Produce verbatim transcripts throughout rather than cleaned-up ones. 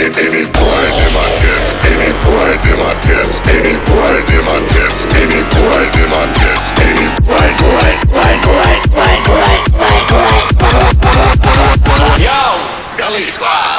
Any boy dem a test, any boy dem a test, any boy dem a test, any boy dem a test, any boy boy boy boy boy boy boy boy. Yo, Gully Squad.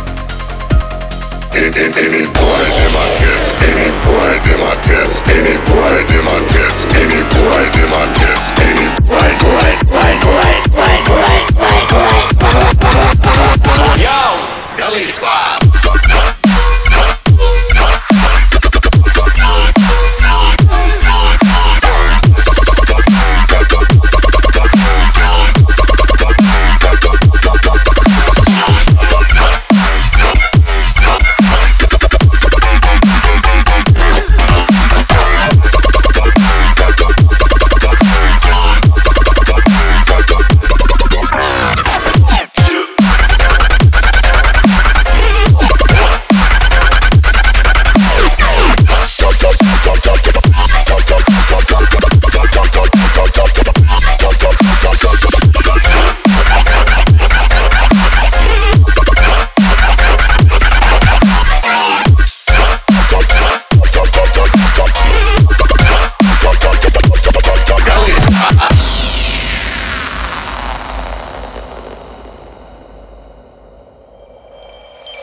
Any boy dem a test, any boy dem a test, any boy